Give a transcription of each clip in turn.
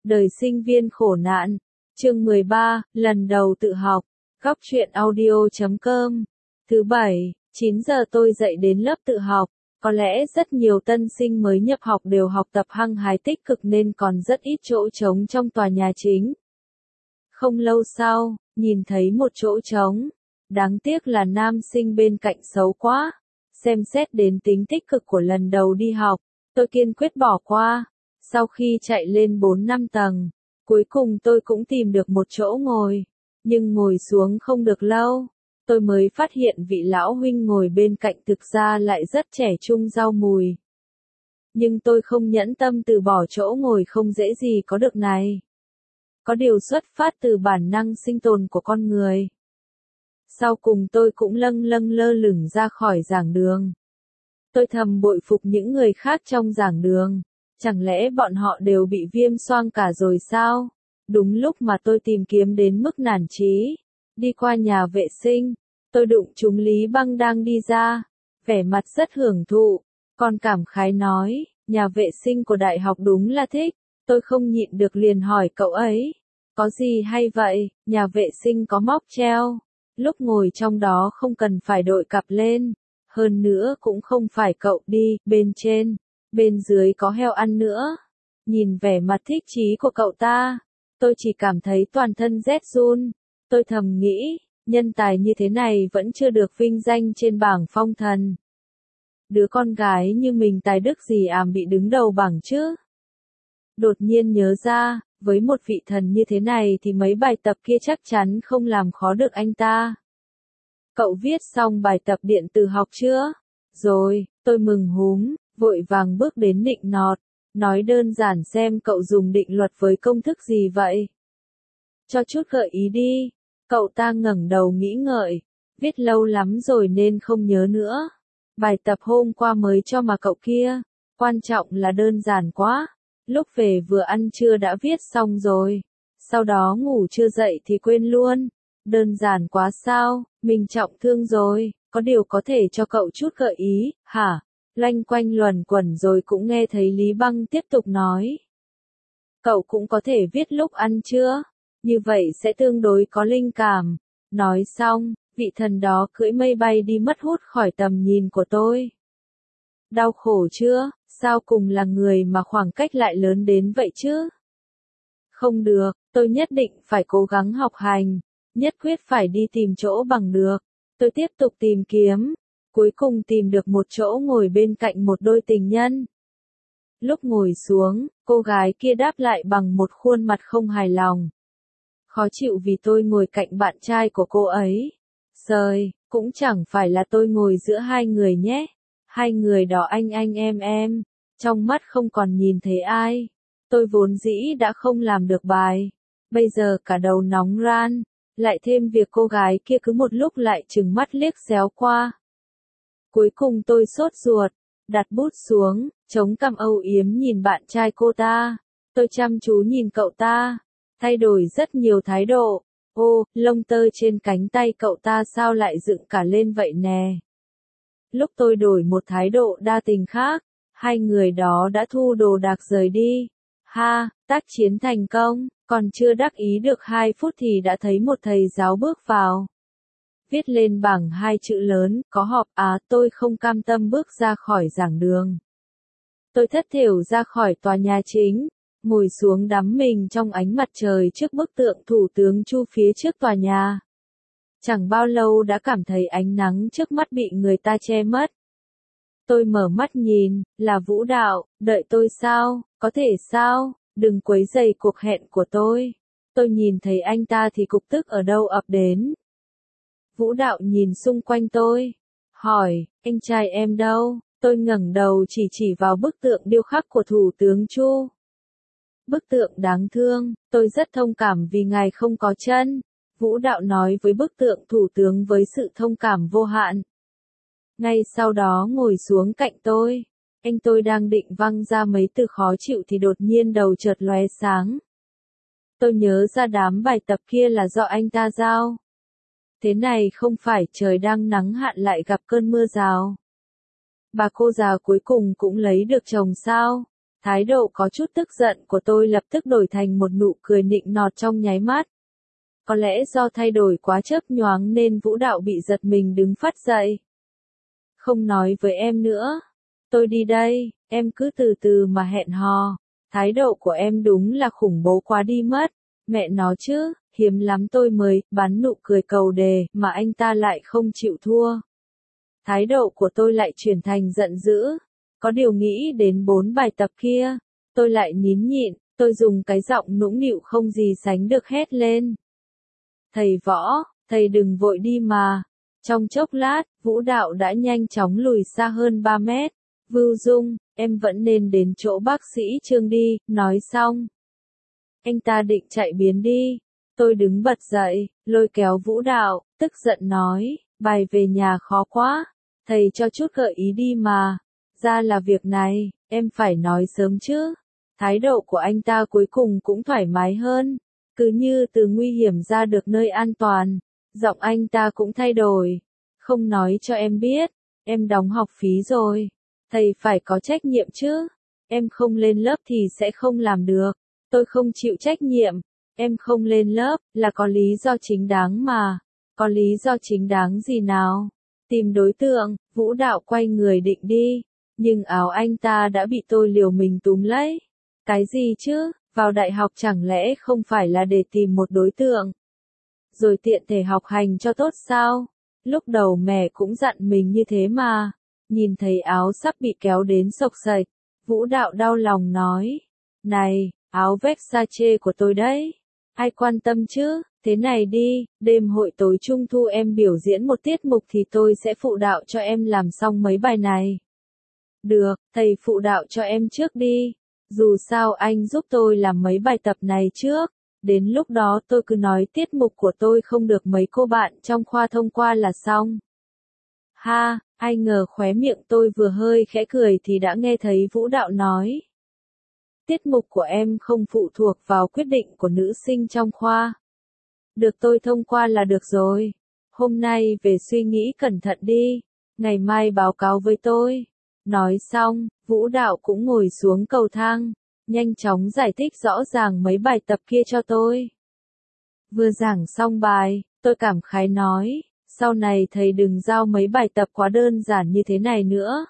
Đời sinh viên khổ nạn. Chương 13, lần đầu tự học. Góc truyện audio.com. Thứ bảy, 9 giờ tôi dậy đến lớp tự học. Có lẽ rất nhiều tân sinh mới nhập học đều học tập hăng hái tích cực nên còn rất ít chỗ trống trong tòa nhà chính. Không lâu sau, nhìn thấy một chỗ trống. Đáng tiếc là nam sinh bên cạnh xấu quá. Xem xét đến tính tích cực của lần đầu đi học, tôi kiên quyết bỏ qua. Sau khi chạy lên 4-5 tầng, cuối cùng tôi cũng tìm được một chỗ ngồi. Nhưng ngồi xuống không được lâu, tôi mới phát hiện vị lão huynh ngồi bên cạnh thực ra lại rất trẻ trung rau mùi. Nhưng tôi không nhẫn tâm từ bỏ chỗ ngồi không dễ gì có được này. Có điều xuất phát từ bản năng sinh tồn của con người. Sau cùng tôi cũng lâng lâng lơ lửng ra khỏi giảng đường. Tôi thầm bội phục những người khác trong giảng đường. Chẳng lẽ bọn họ đều bị viêm xoang cả rồi sao? Đúng lúc mà tôi tìm kiếm đến mức nản chí. Đi qua nhà vệ sinh, tôi đụng trúng Lý Băng đang đi ra. Vẻ mặt rất hưởng thụ. Còn cảm khái nói, nhà vệ sinh của đại học đúng là thích. Tôi không nhịn được liền hỏi cậu ấy. Có gì hay vậy? Nhà vệ sinh có móc treo. Lúc ngồi trong đó không cần phải đội cặp lên. Hơn nữa cũng không phải cậu đi, bên trên, bên dưới có heo ăn nữa. Nhìn vẻ mặt thích chí của cậu ta, tôi chỉ cảm thấy toàn thân rét run. Tôi thầm nghĩ, nhân tài như thế này vẫn chưa được vinh danh trên bảng phong thần. Đứa con gái như mình tài đức gì bị đứng đầu bảng chứ? Đột nhiên nhớ ra, với một vị thần như thế này thì mấy bài tập kia chắc chắn không làm khó được anh ta. Cậu viết xong bài tập điện tử học chưa? Rồi, tôi mừng húm, vội vàng bước đến định nọt. Nói đơn giản xem cậu dùng định luật với công thức gì vậy? Cho chút gợi ý đi. Cậu ta ngẩng đầu nghĩ ngợi. Viết lâu lắm rồi nên không nhớ nữa. Bài tập hôm qua mới cho mà cậu kia. Quan trọng là đơn giản quá. Lúc về vừa ăn trưa đã viết xong rồi. Sau đó ngủ chưa dậy thì quên luôn. Đơn giản quá sao, mình trọng thương rồi, có điều có thể cho cậu chút gợi ý, hả? Loanh quanh luẩn quẩn rồi cũng nghe thấy Lý Băng tiếp tục nói. Cậu cũng có thể viết lúc ăn trưa, như vậy sẽ tương đối có linh cảm. Nói xong, vị thần đó cưỡi mây bay đi mất hút khỏi tầm nhìn của tôi. Đau khổ chưa? Sao cùng là người mà khoảng cách lại lớn đến vậy chứ? Không được, tôi nhất định phải cố gắng học hành. Nhất quyết phải đi tìm chỗ bằng được. Tôi tiếp tục tìm kiếm. Cuối cùng tìm được một chỗ ngồi bên cạnh một đôi tình nhân. Lúc ngồi xuống, cô gái kia đáp lại bằng một khuôn mặt không hài lòng. Khó chịu vì tôi ngồi cạnh bạn trai của cô ấy. Trời, cũng chẳng phải là tôi ngồi giữa hai người nhé. Hai người đó anh em. Trong mắt không còn nhìn thấy ai. Tôi vốn dĩ đã không làm được bài. Bây giờ cả đầu nóng ran. Lại thêm việc cô gái kia cứ một lúc lại trừng mắt liếc xéo qua. Cuối cùng tôi sốt ruột, đặt bút xuống, chống cằm âu yếm nhìn bạn trai cô ta. Tôi chăm chú nhìn cậu ta, thay đổi rất nhiều thái độ. Ô, lông tơ trên cánh tay cậu ta sao lại dựng cả lên vậy nè. Lúc tôi đổi một thái độ đa tình khác, hai người đó đã thu đồ đạc rời đi. Ha, tác chiến thành công. Còn chưa đắc ý được 2 phút thì đã thấy một thầy giáo bước vào. Viết lên bảng 2 chữ lớn, có họp tôi không cam tâm bước ra khỏi giảng đường. Tôi thất thểu ra khỏi tòa nhà chính, ngồi xuống đắm mình trong ánh mặt trời trước bức tượng thủ tướng Chu phía trước tòa nhà. Chẳng bao lâu đã cảm thấy ánh nắng trước mắt bị người ta che mất. Tôi mở mắt nhìn, là Vũ Đạo, đợi tôi sao, có thể sao? Đừng quấy rầy cuộc hẹn của tôi. Tôi nhìn thấy anh ta thì cục tức ở đâu ập đến. Vũ Đạo nhìn xung quanh tôi. Hỏi, anh trai em đâu? Tôi ngẩng đầu chỉ vào bức tượng điêu khắc của Thủ tướng Chu. Bức tượng đáng thương, tôi rất thông cảm vì ngài không có chân. Vũ Đạo nói với bức tượng Thủ tướng với sự thông cảm vô hạn. Ngay sau đó ngồi xuống cạnh tôi. Anh tôi đang định văng ra mấy từ khó chịu thì đột nhiên đầu chợt lóe sáng. Tôi nhớ ra đám bài tập kia là do anh ta giao. Thế này không phải trời đang nắng hạn lại gặp cơn mưa rào. Bà cô già cuối cùng cũng lấy được chồng sao? Thái độ có chút tức giận của tôi lập tức đổi thành một nụ cười nịnh nọt trong nháy mắt. Có lẽ do thay đổi quá chớp nhoáng nên Vũ Đạo bị giật mình đứng phắt dậy. Không nói với em nữa. Tôi đi đây, em cứ từ từ mà hẹn hò. Thái độ của em đúng là khủng bố quá đi mất. Mẹ nó chứ, hiếm lắm tôi mới bắn nụ cười cầu đề mà anh ta lại không chịu thua. Thái độ của tôi lại chuyển thành giận dữ. Có điều nghĩ đến 4 bài tập kia, tôi lại nín nhịn, tôi dùng cái giọng nũng nịu không gì sánh được hét lên. Thầy Võ, thầy đừng vội đi mà. Trong chốc lát, Vũ Đạo đã nhanh chóng lùi xa hơn 3 mét. Vưu Dung, em vẫn nên đến chỗ bác sĩ Trương đi, nói xong. Anh ta định chạy biến đi. Tôi đứng bật dậy, lôi kéo Vũ Đạo, tức giận nói, bài về nhà khó quá. Thầy cho chút gợi ý đi mà. Ra là việc này, em phải nói sớm chứ. Thái độ của anh ta cuối cùng cũng thoải mái hơn. Cứ như từ nguy hiểm ra được nơi an toàn. Giọng anh ta cũng thay đổi. Không nói cho em biết, em đóng học phí rồi. Thầy phải có trách nhiệm chứ. Em không lên lớp thì sẽ không làm được. Tôi không chịu trách nhiệm. Em không lên lớp là có lý do chính đáng mà. Có lý do chính đáng gì nào? Tìm đối tượng, Vũ Đạo quay người định đi. Nhưng áo anh ta đã bị tôi liều mình túm lấy. Cái gì chứ, vào đại học chẳng lẽ không phải là để tìm một đối tượng? Rồi tiện thể học hành cho tốt sao? Lúc đầu mẹ cũng dặn mình như thế mà. Nhìn thấy áo sắp bị kéo đến xộc xệch, Vũ Đạo đau lòng nói. Này, áo Versace của tôi đấy. Ai quan tâm chứ, thế này đi, đêm hội tối trung thu em biểu diễn một tiết mục thì tôi sẽ phụ đạo cho em làm xong mấy bài này. Được, thầy phụ đạo cho em trước đi. Dù sao anh giúp tôi làm mấy bài tập này trước. Đến lúc đó tôi cứ nói tiết mục của tôi không được mấy cô bạn trong khoa thông qua là xong. Ha, ai ngờ khóe miệng tôi vừa hơi khẽ cười thì đã nghe thấy Vũ Đạo nói. Tiết mục của em không phụ thuộc vào quyết định của nữ sinh trong khoa. Được tôi thông qua là được rồi. Hôm nay về suy nghĩ cẩn thận đi. Ngày mai báo cáo với tôi. Nói xong, Vũ Đạo cũng ngồi xuống cầu thang. Nhanh chóng giải thích rõ ràng mấy bài tập kia cho tôi. Vừa giảng xong bài, tôi cảm khái nói. Sau này thầy đừng giao mấy bài tập quá đơn giản như thế này nữa.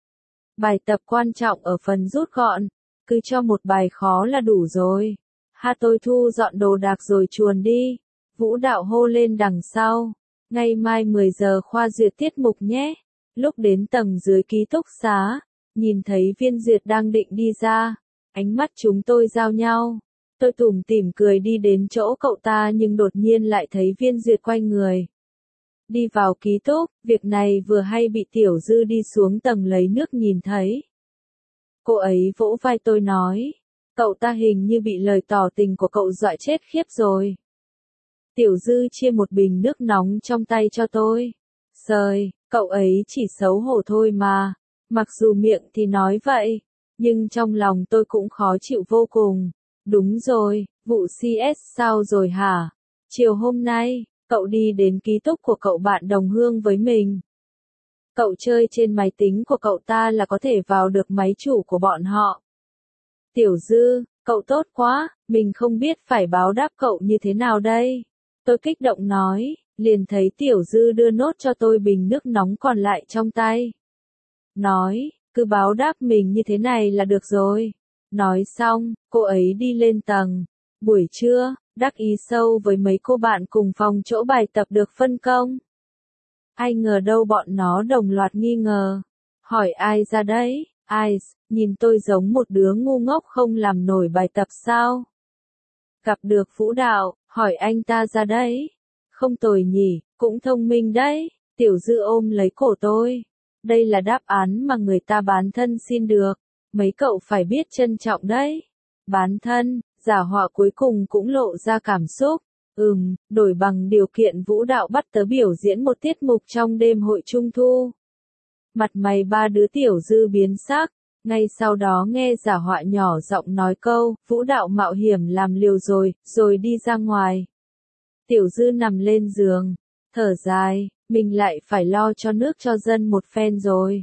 Bài tập quan trọng ở phần rút gọn. Cứ cho một bài khó là đủ rồi. Ha, tôi thu dọn đồ đạc rồi chuồn đi. Vũ Đạo hô lên đằng sau. Ngày mai 10 giờ khoa duyệt tiết mục nhé. Lúc đến tầng dưới ký túc xá, nhìn thấy Viên Duyệt đang định đi ra. Ánh mắt chúng tôi giao nhau. Tôi tủm tỉm cười đi đến chỗ cậu ta nhưng đột nhiên lại thấy Viên Duyệt quay người. Đi vào ký túc, việc này vừa hay bị Tiểu Dư đi xuống tầng lấy nước nhìn thấy. Cô ấy vỗ vai tôi nói, cậu ta hình như bị lời tỏ tình của cậu dọa chết khiếp rồi. Tiểu Dư chia một bình nước nóng trong tay cho tôi. Sời, cậu ấy chỉ xấu hổ thôi mà. Mặc dù miệng thì nói vậy, nhưng trong lòng tôi cũng khó chịu vô cùng. Đúng rồi, vụ CS sao rồi hả? Chiều hôm nay, cậu đi đến ký túc của cậu bạn đồng hương với mình. Cậu chơi trên máy tính của cậu ta là có thể vào được máy chủ của bọn họ. Tiểu Dư, cậu tốt quá, mình không biết phải báo đáp cậu như thế nào đây. Tôi kích động nói, liền thấy Tiểu Dư đưa nốt cho tôi bình nước nóng còn lại trong tay. Nói, cứ báo đáp mình như thế này là được rồi. Nói xong, cô ấy đi lên tầng. Buổi trưa, đắc ý sâu với mấy cô bạn cùng phòng chỗ bài tập được phân công. Ai ngờ đâu bọn nó đồng loạt nghi ngờ. Hỏi ai ra đấy, ai, nhìn tôi giống một đứa ngu ngốc không làm nổi bài tập sao? Gặp được Vũ Đạo, hỏi anh ta ra đấy. Không tồi nhỉ, cũng thông minh đấy. Tiểu Dư ôm lấy cổ tôi. Đây là đáp án mà người ta bán thân xin được. Mấy cậu phải biết trân trọng đấy. Bán thân, giả họa cuối cùng cũng lộ ra cảm xúc. Đổi bằng điều kiện Vũ Đạo bắt tớ biểu diễn một tiết mục trong đêm hội trung thu. Mặt mày ba đứa Tiểu Dư biến sắc. Ngay sau đó nghe giả họa nhỏ giọng nói câu, Vũ Đạo mạo hiểm làm liều rồi đi ra ngoài. Tiểu Dư nằm lên giường, thở dài, mình lại phải lo cho nước cho dân một phen rồi.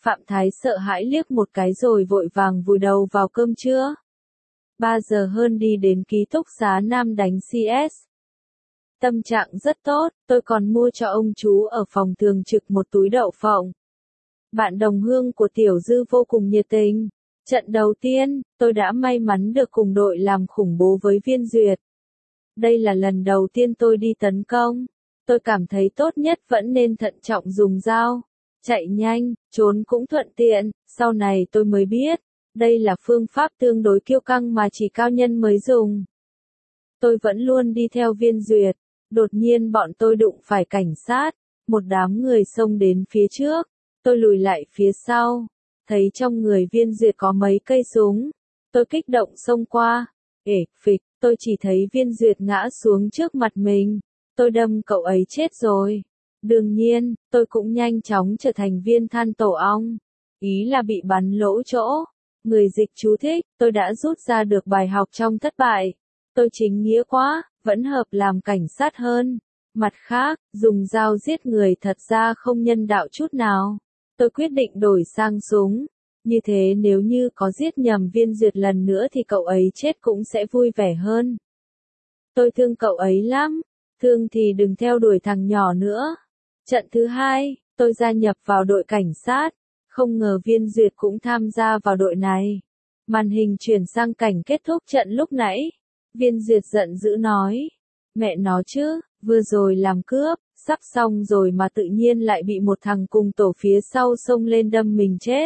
Phạm Thái sợ hãi liếc một cái rồi vội vàng vùi đầu vào cơm trưa. 3 giờ hơn đi đến ký túc xá Nam đánh CS. Tâm trạng rất tốt, tôi còn mua cho ông chú ở phòng thường trực một túi đậu phộng. Bạn đồng hương của Tiểu Dư vô cùng nhiệt tình. Trận đầu tiên, tôi đã may mắn được cùng đội làm khủng bố với Viên Duyệt. Đây là lần đầu tiên tôi đi tấn công. Tôi cảm thấy tốt nhất vẫn nên thận trọng dùng dao. Chạy nhanh, trốn cũng thuận tiện, sau này tôi mới biết. Đây là phương pháp tương đối kiêu căng mà chỉ cao nhân mới dùng. Tôi vẫn luôn đi theo Viên Duyệt. Đột nhiên bọn tôi đụng phải cảnh sát. Một đám người xông đến phía trước. Tôi lùi lại phía sau. Thấy trong người Viên Duyệt có mấy cây súng. Tôi kích động xông qua. Phịch, tôi chỉ thấy Viên Duyệt ngã xuống trước mặt mình. Tôi đâm cậu ấy chết rồi. Đương nhiên, tôi cũng nhanh chóng trở thành viên than tổ ong. Ý là bị bắn lỗ chỗ. Người dịch chú thích, tôi đã rút ra được bài học trong thất bại. Tôi chính nghĩa quá, vẫn hợp làm cảnh sát hơn. Mặt khác, dùng dao giết người thật ra không nhân đạo chút nào. Tôi quyết định đổi sang súng. Như thế nếu như có giết nhầm Viên Duyệt lần nữa thì cậu ấy chết cũng sẽ vui vẻ hơn. Tôi thương cậu ấy lắm. Thương thì đừng theo đuổi thằng nhỏ nữa. Trận thứ 2, tôi gia nhập vào đội cảnh sát. Không ngờ Viên Duyệt cũng tham gia vào đội này. Màn hình chuyển sang cảnh kết thúc trận lúc nãy. Viên Duyệt giận dữ nói. Mẹ nó chứ, vừa rồi làm cướp, sắp xong rồi mà tự nhiên lại bị một thằng cùng tổ phía sau xông lên đâm mình chết.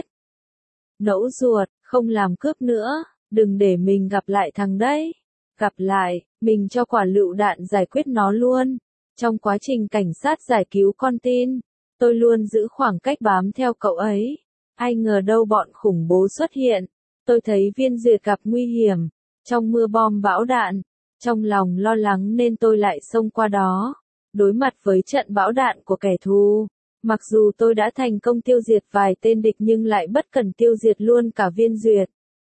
Nẫu ruột, không làm cướp nữa, đừng để mình gặp lại thằng đấy. Gặp lại, mình cho quả lựu đạn giải quyết nó luôn. Trong quá trình cảnh sát giải cứu con tin, tôi luôn giữ khoảng cách bám theo cậu ấy. Ai ngờ đâu bọn khủng bố xuất hiện. Tôi thấy Viên Duyệt gặp nguy hiểm, trong mưa bom bão đạn. Trong lòng lo lắng nên tôi lại xông qua đó. Đối mặt với trận bão đạn của kẻ thù. Mặc dù tôi đã thành công tiêu diệt vài tên địch nhưng lại bất cần tiêu diệt luôn cả Viên Duyệt.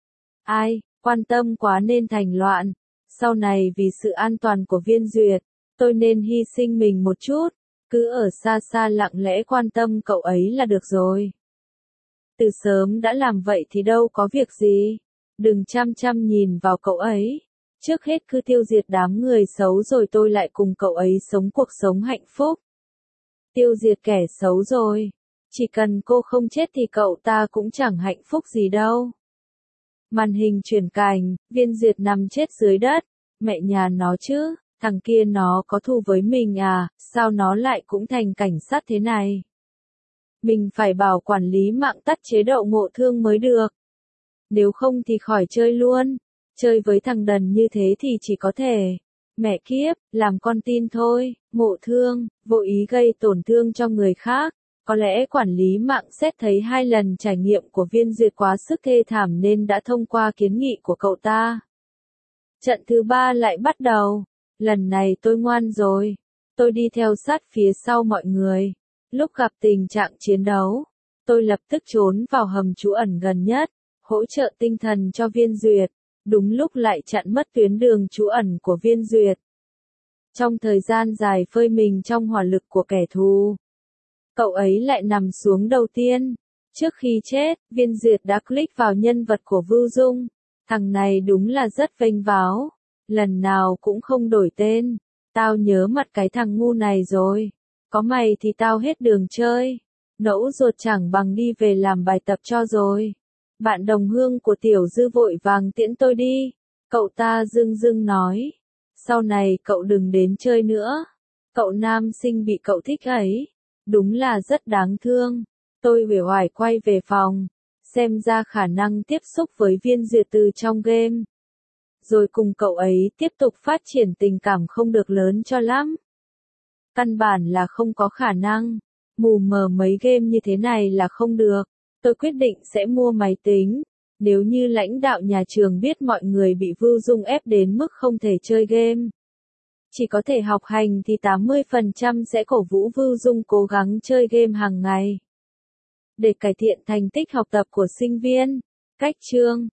Ai, quan tâm quá nên thành loạn. Sau này vì sự an toàn của Viên Duyệt, tôi nên hy sinh mình một chút. Cứ ở xa xa lặng lẽ quan tâm cậu ấy là được rồi. Từ sớm đã làm vậy thì đâu có việc gì. Đừng chăm chăm nhìn vào cậu ấy. Trước hết cứ tiêu diệt đám người xấu rồi tôi lại cùng cậu ấy sống cuộc sống hạnh phúc. Tiêu diệt kẻ xấu rồi. Chỉ cần cô không chết thì cậu ta cũng chẳng hạnh phúc gì đâu. Màn hình chuyển cảnh, Viên Duyệt nằm chết dưới đất. Mẹ nhà nó chứ, thằng kia nó có thù với mình à, sao nó lại cũng thành cảnh sát thế này? Mình phải bảo quản lý mạng tắt chế độ ngộ thương mới được. Nếu không thì khỏi chơi luôn. Chơi với thằng đần như thế thì chỉ có thể. Mẹ kiếp, làm con tin thôi, ngộ thương, vô ý gây tổn thương cho người khác. Có lẽ quản lý mạng xét thấy 2 lần trải nghiệm của Viên Duyệt quá sức thê thảm nên đã thông qua kiến nghị của cậu ta. Trận thứ 3 lại bắt đầu. Lần này tôi ngoan rồi. Tôi đi theo sát phía sau mọi người. Lúc gặp tình trạng chiến đấu, tôi lập tức trốn vào hầm trú ẩn gần nhất, hỗ trợ tinh thần cho Viên Duyệt. Đúng lúc lại chặn mất tuyến đường trú ẩn của Viên Duyệt. Trong thời gian dài phơi mình trong hỏa lực của kẻ thù, cậu ấy lại nằm xuống đầu tiên. Trước khi chết, Viên Duyệt đã click vào nhân vật của Vưu Dung. Thằng này đúng là rất vênh váo. Lần nào cũng không đổi tên. Tao nhớ mặt cái thằng ngu này rồi. Có mày thì tao hết đường chơi. Nẫu ruột chẳng bằng đi về làm bài tập cho rồi. Bạn đồng hương của Tiểu Dư vội vàng tiễn tôi đi. Cậu ta dưng dưng nói. Sau này cậu đừng đến chơi nữa. Cậu nam sinh bị cậu thích ấy. Đúng là rất đáng thương. Tôi uể oải quay về phòng. Xem ra khả năng tiếp xúc với Viên Duyệt từ trong game. Rồi cùng cậu ấy tiếp tục phát triển tình cảm không được lớn cho lắm. Căn bản là không có khả năng. Mù mờ mấy game như thế này là không được. Tôi quyết định sẽ mua máy tính. Nếu như lãnh đạo nhà trường biết mọi người bị Vưu Dung ép đến mức không thể chơi game, chỉ có thể học hành thì 80% sẽ cổ vũ Vưu Dung cố gắng chơi game hàng ngày. Để cải thiện thành tích học tập của sinh viên. Cách chương